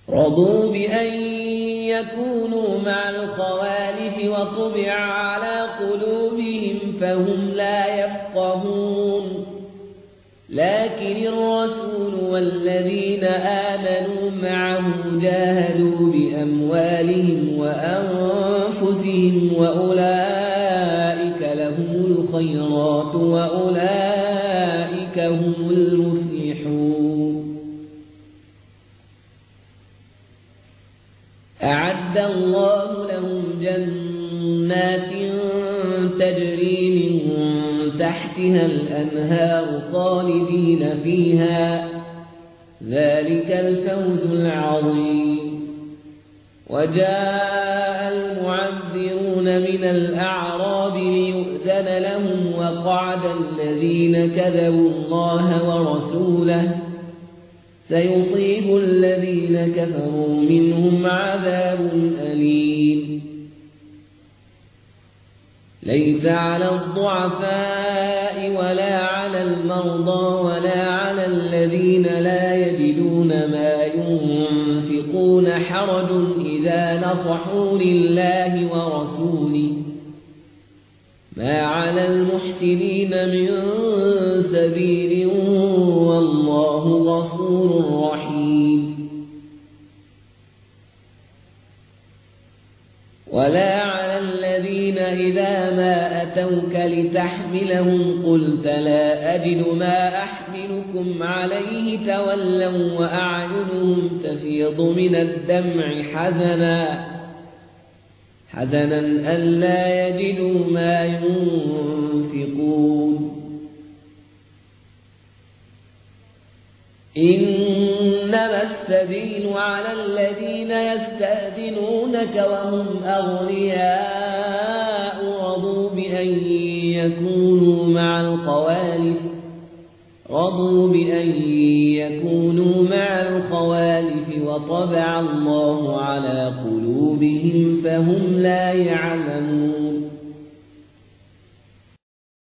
رضوا بأن يكونوا مع الخوالف وطبع على قلوبهم فهم لا يفقهون لكن الرسول والذين آمنوا معه جاهدوا بأموالهم وأنفسهم وأولئك لهم الخيرات وأولئك هم المفلحون أعد الله لهم جنات تجري من تحتها الأنهار خالدين فيها ذلك الفوز العظيم وجاء المعذرون من الأعراب ليؤذن لهم وقعد الذين كذبوا الله ورسوله سيصيب الذين كفروا منهم عذاب أليم ليس على الضعفاء ولا على المرضى ولا على الذين لا يجدون ما ينفقون حرج إذا نصحوا لله ورسوله ما على المحسنين من سبيل والله غفور رحيم ولا على الذين إذا ما أتوك لتحملهم قلت لا أجد ما أحملكم عليه تولوا وأعينهم تفيض من الدمع حزنا ألا يجدوا ما ينفقون إنما السبيل على الذين يستأذنونك وهم أغنياء رضوا بأن يكونوا مع الخوالف وطبع الله على قلوبهم فهم لا يعلمون